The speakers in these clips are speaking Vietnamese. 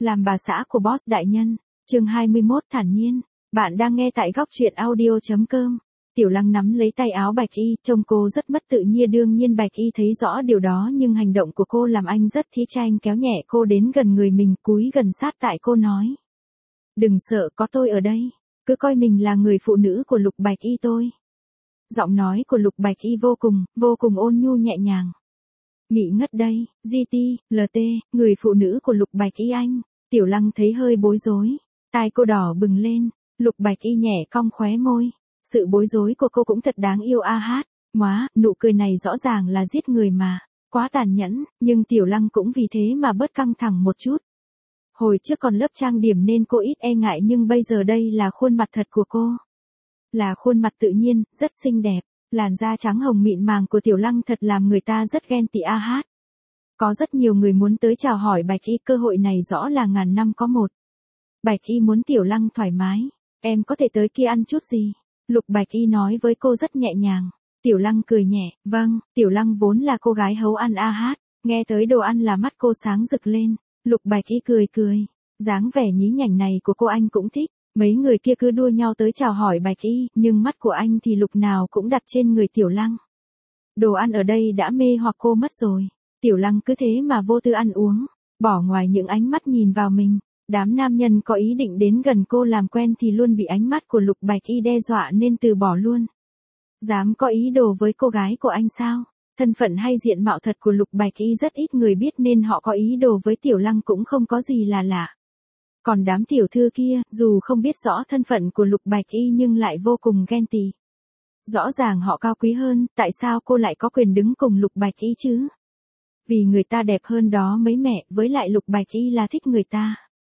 Làm bà xã của boss đại nhân, chương 21 thản nhiên. Bạn đang nghe tại góc truyện audio.com. Tiểu Lăng nắm lấy tay áo Bạch Y, trông cô rất mất tự nhiên. Đương nhiên Bạch Y thấy rõ điều đó, nhưng hành động của cô làm anh rất thí tranh, kéo nhẹ cô đến gần người mình, cúi gần sát tại cô nói. Đừng sợ, có tôi ở đây. Cứ coi mình là người phụ nữ của Lục Bạch Y tôi. Giọng nói của Lục Bạch Y vô cùng ôn nhu nhẹ nhàng. Mị ngất đây, GT, LT, người phụ nữ của Lục Bạch Y anh. Tiểu Lăng thấy hơi bối rối, tai cô đỏ bừng lên. Lục Bạch Y nhẹ cong khóe môi. Sự bối rối của cô cũng thật đáng yêu a hát. Móa, nụ cười này rõ ràng là giết người mà. Quá tàn nhẫn, nhưng Tiểu Lăng cũng vì thế mà bớt căng thẳng một chút. Hồi trước còn lớp trang điểm nên cô ít e ngại, nhưng bây giờ đây là khuôn mặt thật của cô. Là khuôn mặt tự nhiên, rất xinh đẹp. Làn da trắng hồng mịn màng của Tiểu Lăng thật làm người ta rất ghen tị a hát. Có rất nhiều người muốn tới chào hỏi Bạch Y, cơ hội này rõ là ngàn năm có một. Bạch Y muốn Tiểu Lăng thoải mái. Em có thể tới kia ăn chút gì? Lục Bạch Y nói với cô rất nhẹ nhàng. Tiểu Lăng cười nhẹ, vâng. Tiểu Lăng vốn là cô gái hấu ăn a hát. Nghe tới đồ ăn là mắt cô sáng rực lên. Lục Bạch Y cười. Dáng vẻ nhí nhảnh này của cô anh cũng thích. Mấy người kia cứ đua nhau tới chào hỏi Bạch Y, nhưng mắt của anh thì lúc nào cũng đặt trên người Tiểu Lăng. Đồ ăn ở đây đã mê hoặc cô mất rồi. Tiểu Lăng cứ thế mà vô tư ăn uống, bỏ ngoài những ánh mắt nhìn vào mình. Đám nam nhân có ý định đến gần cô làm quen thì luôn bị ánh mắt của Lục Bạch Y đe dọa nên từ bỏ luôn. Dám có ý đồ với cô gái của anh sao? Thân phận hay diện mạo thật của Lục Bạch Y rất ít người biết, nên họ có ý đồ với Tiểu Lăng cũng không có gì là lạ. Còn đám tiểu thư kia, dù không biết rõ thân phận của Lục Bạch Y nhưng lại vô cùng ghen tị. Rõ ràng họ cao quý hơn, tại sao cô lại có quyền đứng cùng Lục Bạch Y chứ? Vì người ta đẹp hơn đó mấy mẹ, với lại Lục Bạch Y là thích người ta.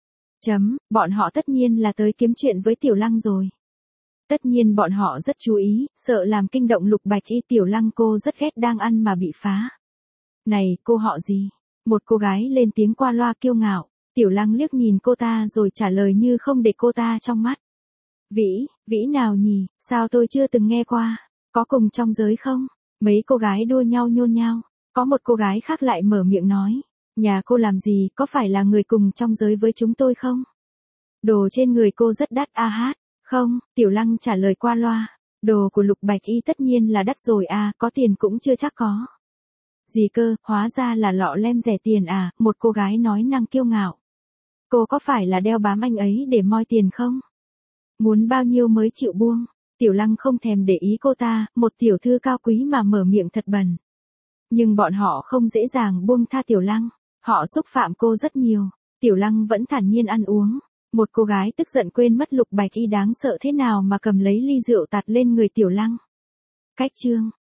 Bọn họ tất nhiên là tới kiếm chuyện với Tiểu Lăng rồi. Tất nhiên bọn họ rất chú ý, sợ làm kinh động Lục Bạch Y. Tiểu Lăng cô rất ghét đang ăn mà bị phá. Này, cô họ gì? Một cô gái lên tiếng qua loa kiêu ngạo. Tiểu Lăng liếc nhìn cô ta rồi trả lời như không để cô ta trong mắt. Vĩ nào nhỉ, sao tôi chưa từng nghe qua, có cùng trong giới không? Mấy cô gái đua nhau nhôn nhao, có một cô gái khác lại mở miệng nói. Nhà cô làm gì, có phải là người cùng trong giới với chúng tôi không? Đồ trên người cô rất đắt a hát. Không, Tiểu Lăng trả lời qua loa. Đồ của Lục Bạch Y tất nhiên là đắt rồi à, có tiền cũng chưa chắc có. Gì cơ, hóa ra là lọ lem rẻ tiền à, một cô gái nói năng kiêu ngạo. Cô có phải là đeo bám anh ấy để moi tiền không? Muốn bao nhiêu mới chịu buông? Tiểu Lăng không thèm để ý cô ta, một tiểu thư cao quý mà mở miệng thật bẩn. Nhưng bọn họ không dễ dàng buông tha Tiểu Lăng, họ xúc phạm cô rất nhiều. Tiểu Lăng vẫn thản nhiên ăn uống. Một cô gái tức giận quên mất Lục Bạch Y đáng sợ thế nào mà cầm lấy ly rượu tạt lên người Tiểu Lăng. Cách chương